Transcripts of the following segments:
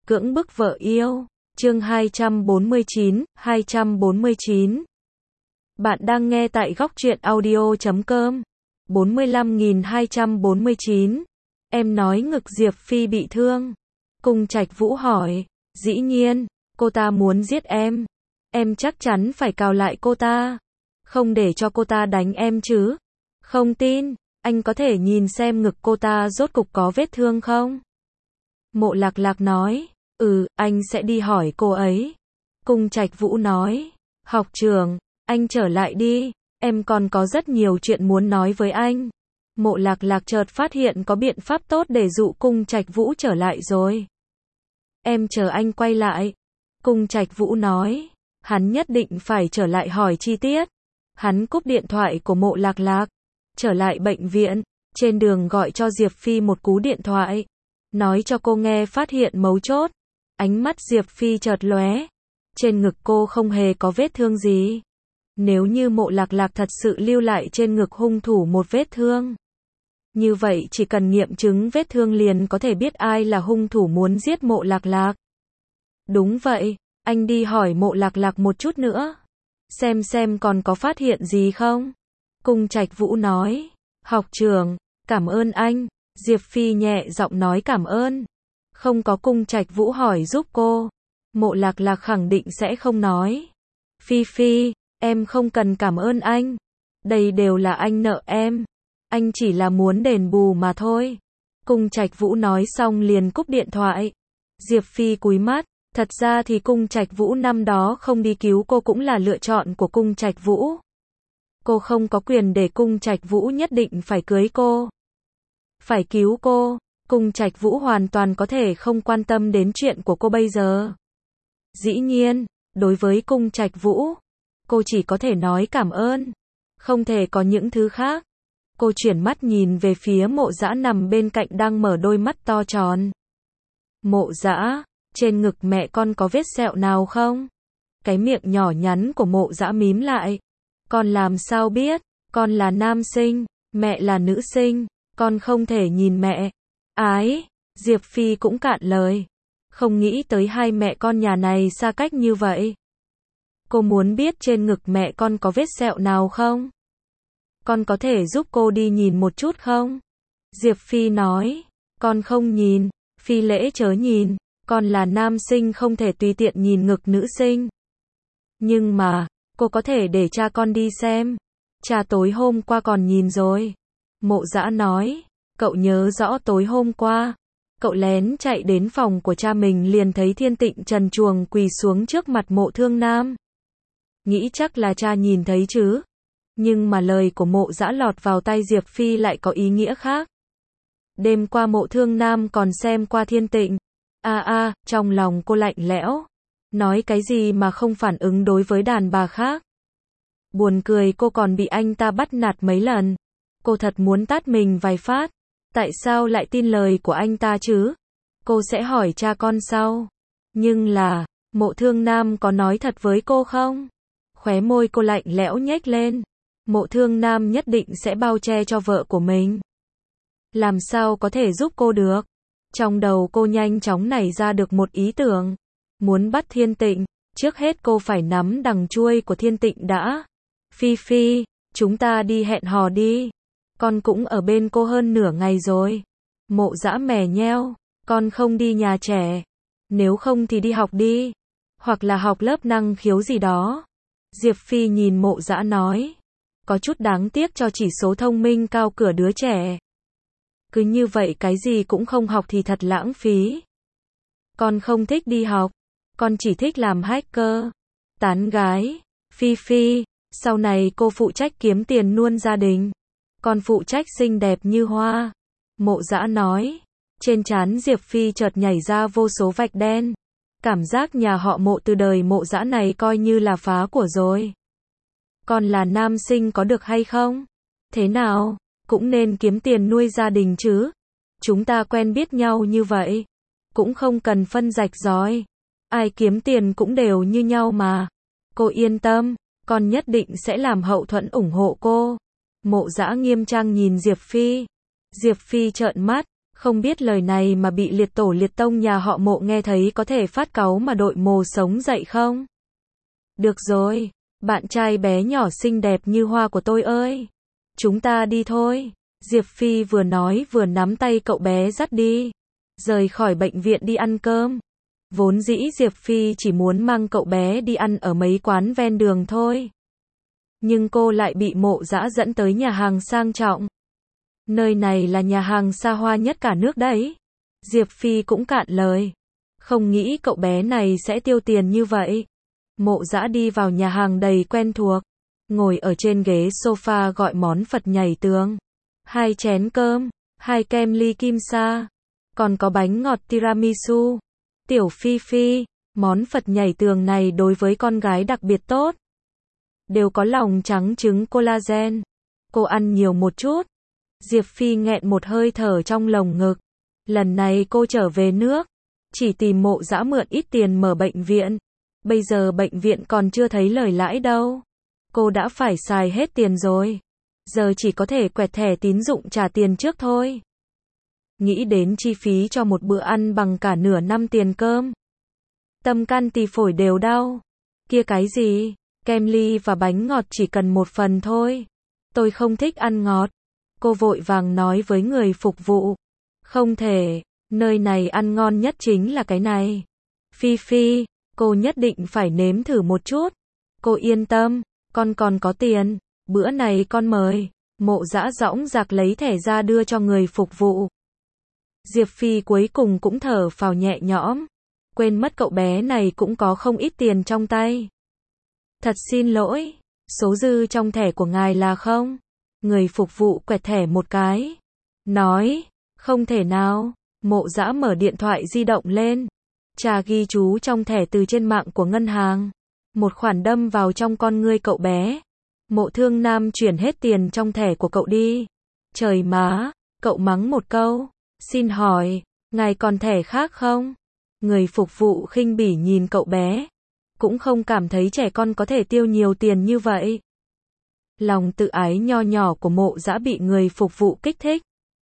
Cưỡng bức vợ yêu. Chương 249. Bạn đang nghe tại góc truyện audio.com. 45.249. Em nói ngực Diệp Phi bị thương. Cung Trạch Vũ hỏi. Dĩ nhiên, cô ta muốn giết em. Em chắc chắn phải cào lại cô ta. Không để cho cô ta đánh em chứ. Không tin, anh có thể nhìn xem ngực cô ta rốt cục có vết thương không? Mộ Lạc Lạc nói. Anh sẽ đi hỏi cô ấy. Cung Trạch Vũ nói. Học trưởng, anh trở lại đi. Em còn có rất nhiều chuyện muốn nói với anh. Mộ Lạc Lạc chợt phát hiện có biện pháp tốt để dụ Cung Trạch Vũ trở lại rồi. Em chờ anh quay lại. Cung Trạch Vũ nói. Hắn nhất định phải trở lại hỏi chi tiết. Hắn cúp điện thoại của Mộ Lạc Lạc. Trở lại bệnh viện. Trên đường gọi cho Diệp Phi một cú điện thoại. Nói cho cô nghe phát hiện mấu chốt. Ánh mắt Diệp Phi chợt lóe. Trên ngực cô không hề có vết thương gì. Nếu như Mộ Lạc Lạc thật sự lưu lại trên ngực hung thủ một vết thương. Như vậy chỉ cần nghiệm chứng vết thương liền có thể biết ai là hung thủ muốn giết Mộ Lạc Lạc. Đúng vậy, anh đi hỏi Mộ Lạc Lạc một chút nữa. Xem còn có phát hiện gì không? Cung Trạch Vũ nói. Học trưởng, cảm ơn anh. Diệp Phi nhẹ giọng nói cảm ơn. Không có Cung Trạch Vũ hỏi giúp cô. Mộ Lạc Lạc khẳng định sẽ không nói. Phi, em không cần cảm ơn anh. Đây đều là anh nợ em. Anh chỉ là muốn đền bù mà thôi. Cung Trạch Vũ nói xong liền cúp điện thoại. Diệp Phi cúi mắt. Thật ra thì Cung Trạch Vũ năm đó không đi cứu cô cũng là lựa chọn của Cung Trạch Vũ. Cô không có quyền để Cung Trạch Vũ nhất định phải cưới cô. Phải cứu cô. Cung Trạch Vũ hoàn toàn có thể không quan tâm đến chuyện của cô bây giờ. Dĩ nhiên, đối với Cung Trạch Vũ, cô chỉ có thể nói cảm ơn. Không thể có những thứ khác. Cô chuyển mắt nhìn về phía Mộ Dã nằm bên cạnh đang mở đôi mắt to tròn. Mộ Dã, trên ngực mẹ con có vết sẹo nào không? Cái miệng nhỏ nhắn của Mộ Dã mím lại. Con làm sao biết? Con là nam sinh, mẹ là nữ sinh, con không thể nhìn mẹ. Ái, Diệp Phi cũng cạn lời. Không nghĩ tới hai mẹ con nhà này xa cách như vậy. Cô muốn biết trên ngực mẹ con có vết sẹo nào không? Con có thể giúp cô đi nhìn một chút không? Diệp Phi nói. Con không nhìn, Phi lễ chớ nhìn. Con là nam sinh không thể tùy tiện nhìn ngực nữ sinh. Nhưng mà, cô có thể để cha con đi xem. Cha tối hôm qua còn nhìn rồi. Mộ Dã nói. Cậu nhớ rõ tối hôm qua. Cậu lén chạy đến phòng của cha mình liền thấy Thiên Tịnh trần truồng quỳ xuống trước mặt Mộ Thương Nam. Nghĩ chắc là cha nhìn thấy chứ. Nhưng mà lời của Mộ Dã lọt vào tai Diệp Phi lại có ý nghĩa khác. Đêm qua Mộ Thương Nam còn xem qua Thiên Tịnh. Trong lòng cô lạnh lẽo. Nói cái gì mà không phản ứng đối với đàn bà khác. Buồn cười cô còn bị anh ta bắt nạt mấy lần. Cô thật muốn tát mình vài phát. Tại sao lại tin lời của anh ta chứ? Cô sẽ hỏi cha con sau. Nhưng là, Mộ Thương Nam có nói thật với cô không? Khóe môi cô lạnh lẽo nhếch lên. Mộ Thương Nam nhất định sẽ bao che cho vợ của mình. Làm sao có thể giúp cô được? Trong đầu cô nhanh chóng nảy ra được một ý tưởng. Muốn bắt Thiên Tịnh, trước hết cô phải nắm đằng chuôi của Thiên Tịnh đã. Phi, chúng ta đi hẹn hò đi. Con cũng ở bên cô hơn nửa ngày rồi. Mộ Dã mè nheo. Con không đi nhà trẻ. Nếu không thì đi học đi. Hoặc là học lớp năng khiếu gì đó. Diệp Phi nhìn Mộ Dã nói. Có chút đáng tiếc cho chỉ số thông minh cao cửa đứa trẻ. Cứ như vậy cái gì cũng không học thì thật lãng phí. Con không thích đi học. Con chỉ thích làm hacker. Tán gái. Phi, sau này cô phụ trách kiếm tiền nuôi gia đình. Con phụ trách xinh đẹp như hoa. Mộ Dã nói. Trên trán Diệp Phi chợt nhảy ra vô số vạch đen. Cảm giác nhà họ Mộ từ đời Mộ Dã này coi như là phá của rồi. Con là nam sinh có được hay không? Thế nào? Cũng nên kiếm tiền nuôi gia đình chứ. Chúng ta quen biết nhau như vậy. Cũng không cần phân rạch ròi. Ai kiếm tiền cũng đều như nhau mà. Cô yên tâm, con nhất định sẽ làm hậu thuẫn ủng hộ cô. Mộ Dã nghiêm trang nhìn Diệp Phi. Diệp Phi trợn mắt, Không biết lời này mà bị liệt tổ liệt tông nhà họ Mộ nghe thấy có thể phát cáu mà đội mồ sống dậy không? Được rồi, bạn trai bé nhỏ xinh đẹp như hoa của tôi ơi. Chúng ta đi thôi. Diệp Phi vừa nói vừa nắm tay cậu bé dắt đi. Rời khỏi bệnh viện đi ăn cơm. Vốn dĩ Diệp Phi chỉ muốn mang cậu bé đi ăn ở mấy quán ven đường thôi. Nhưng cô lại bị Mộ Dã dẫn tới nhà hàng sang trọng. Nơi này là nhà hàng xa hoa nhất cả nước đấy. Diệp Phi cũng cạn lời. Không nghĩ cậu bé này sẽ tiêu tiền như vậy. Mộ Dã đi vào nhà hàng đầy quen thuộc. Ngồi ở trên ghế sofa gọi món Phật nhảy tường. 2 chén cơm, 2 kem ly kim sa. Còn có bánh ngọt tiramisu. Tiểu Phi Phi, món Phật nhảy tường này đối với con gái đặc biệt tốt. Đều có lòng trắng trứng collagen. Cô ăn nhiều một chút. Diệp Phi nghẹn một hơi thở trong lồng ngực. Lần này cô trở về nước. Chỉ tìm Mộ Dã mượn ít tiền mở bệnh viện. Bây giờ bệnh viện còn chưa thấy lời lãi đâu. Cô đã phải xài hết tiền rồi. Giờ chỉ có thể quẹt thẻ tín dụng trả tiền trước thôi. Nghĩ đến chi phí cho một bữa ăn bằng cả nửa năm tiền cơm. Tâm can tỳ phổi đều đau. Kia cái gì? Kem ly và bánh ngọt chỉ cần 1 phần thôi. Tôi không thích ăn ngọt. Cô vội vàng nói với người phục vụ. Không thể, nơi này ăn ngon nhất chính là cái này. Phi Phi, cô nhất định phải nếm thử một chút. Cô yên tâm, con còn có tiền. Bữa này con mời. Mộ Dã dõng dạc lấy thẻ ra đưa cho người phục vụ. Diệp Phi cuối cùng cũng thở phào nhẹ nhõm. Quên mất cậu bé này cũng có không ít tiền trong tay. Thật xin lỗi, số dư trong thẻ của ngài là không? Người phục vụ quẹt thẻ một cái. Nói, không thể nào. Mộ Dã mở điện thoại di động lên. Tra ghi chú trong thẻ từ trên mạng của ngân hàng. Một khoản đâm vào trong con ngươi cậu bé. Mộ Thương Nam chuyển hết tiền trong thẻ của cậu đi. Trời má, cậu mắng một câu. Xin hỏi, ngài còn thẻ khác không? Người phục vụ khinh bỉ nhìn cậu bé. Cũng không cảm thấy trẻ con có thể tiêu nhiều tiền như vậy. Lòng tự ái nho nhỏ của Mộ Dã bị người phục vụ kích thích.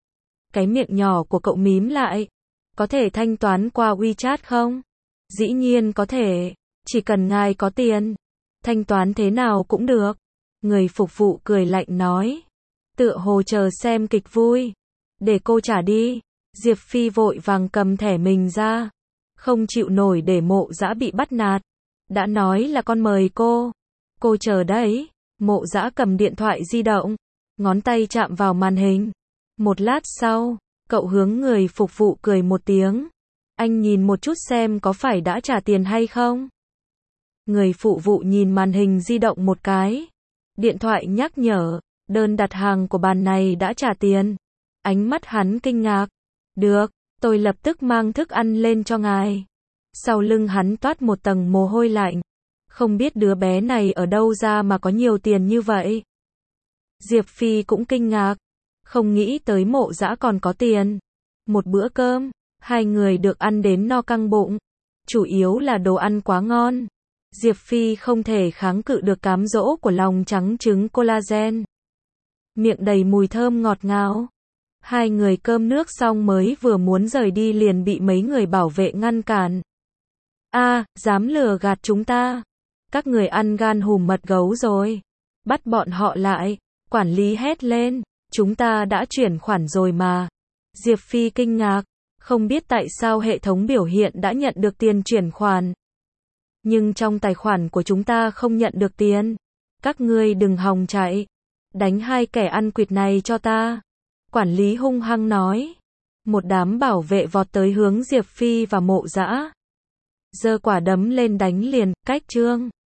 Cái miệng nhỏ của cậu mím lại. Có thể thanh toán qua WeChat không? Dĩ nhiên có thể, chỉ cần ngài có tiền. Thanh toán thế nào cũng được. Người phục vụ cười lạnh nói. Tựa hồ chờ xem kịch vui. Để cô trả đi. Diệp Phi vội vàng cầm thẻ mình ra. Không chịu nổi để Mộ Dã bị bắt nạt. Đã nói là con mời cô. Cô chờ đấy. Mộ Dã cầm điện thoại di động. Ngón tay chạm vào màn hình. Một lát sau, cậu hướng người phục vụ cười một tiếng. Anh nhìn một chút xem có phải đã trả tiền hay không. Người phục vụ nhìn màn hình di động một cái. Điện thoại nhắc nhở. Đơn đặt hàng của bàn này đã trả tiền. Ánh mắt hắn kinh ngạc. Được, tôi lập tức mang thức ăn lên cho ngài. Sau lưng hắn toát một tầng mồ hôi lạnh. Không biết đứa bé này ở đâu ra mà có nhiều tiền như vậy. Diệp Phi cũng kinh ngạc. Không nghĩ tới Mộ Dã còn có tiền. Một bữa cơm, 2 người được ăn đến no căng bụng. Chủ yếu là đồ ăn quá ngon. Diệp Phi không thể kháng cự được cám dỗ của lòng trắng trứng collagen. Miệng đầy mùi thơm ngọt ngào. 2 người cơm nước xong mới vừa muốn rời đi liền bị mấy người bảo vệ ngăn cản. Dám lừa gạt chúng ta. Các người ăn gan hùm mật gấu rồi. Bắt bọn họ lại. Quản lý hét lên. Chúng ta đã chuyển khoản rồi mà. Diệp Phi kinh ngạc. Không biết tại sao hệ thống biểu hiện đã nhận được tiền chuyển khoản. Nhưng trong tài khoản của chúng ta không nhận được tiền. Các ngươi đừng hòng chạy. Đánh 2 kẻ ăn quỵt này cho ta. Quản lý hung hăng nói. Một đám bảo vệ vọt tới hướng Diệp Phi và Mộ Dã. Giơ quả đấm lên đánh liền, cách trương.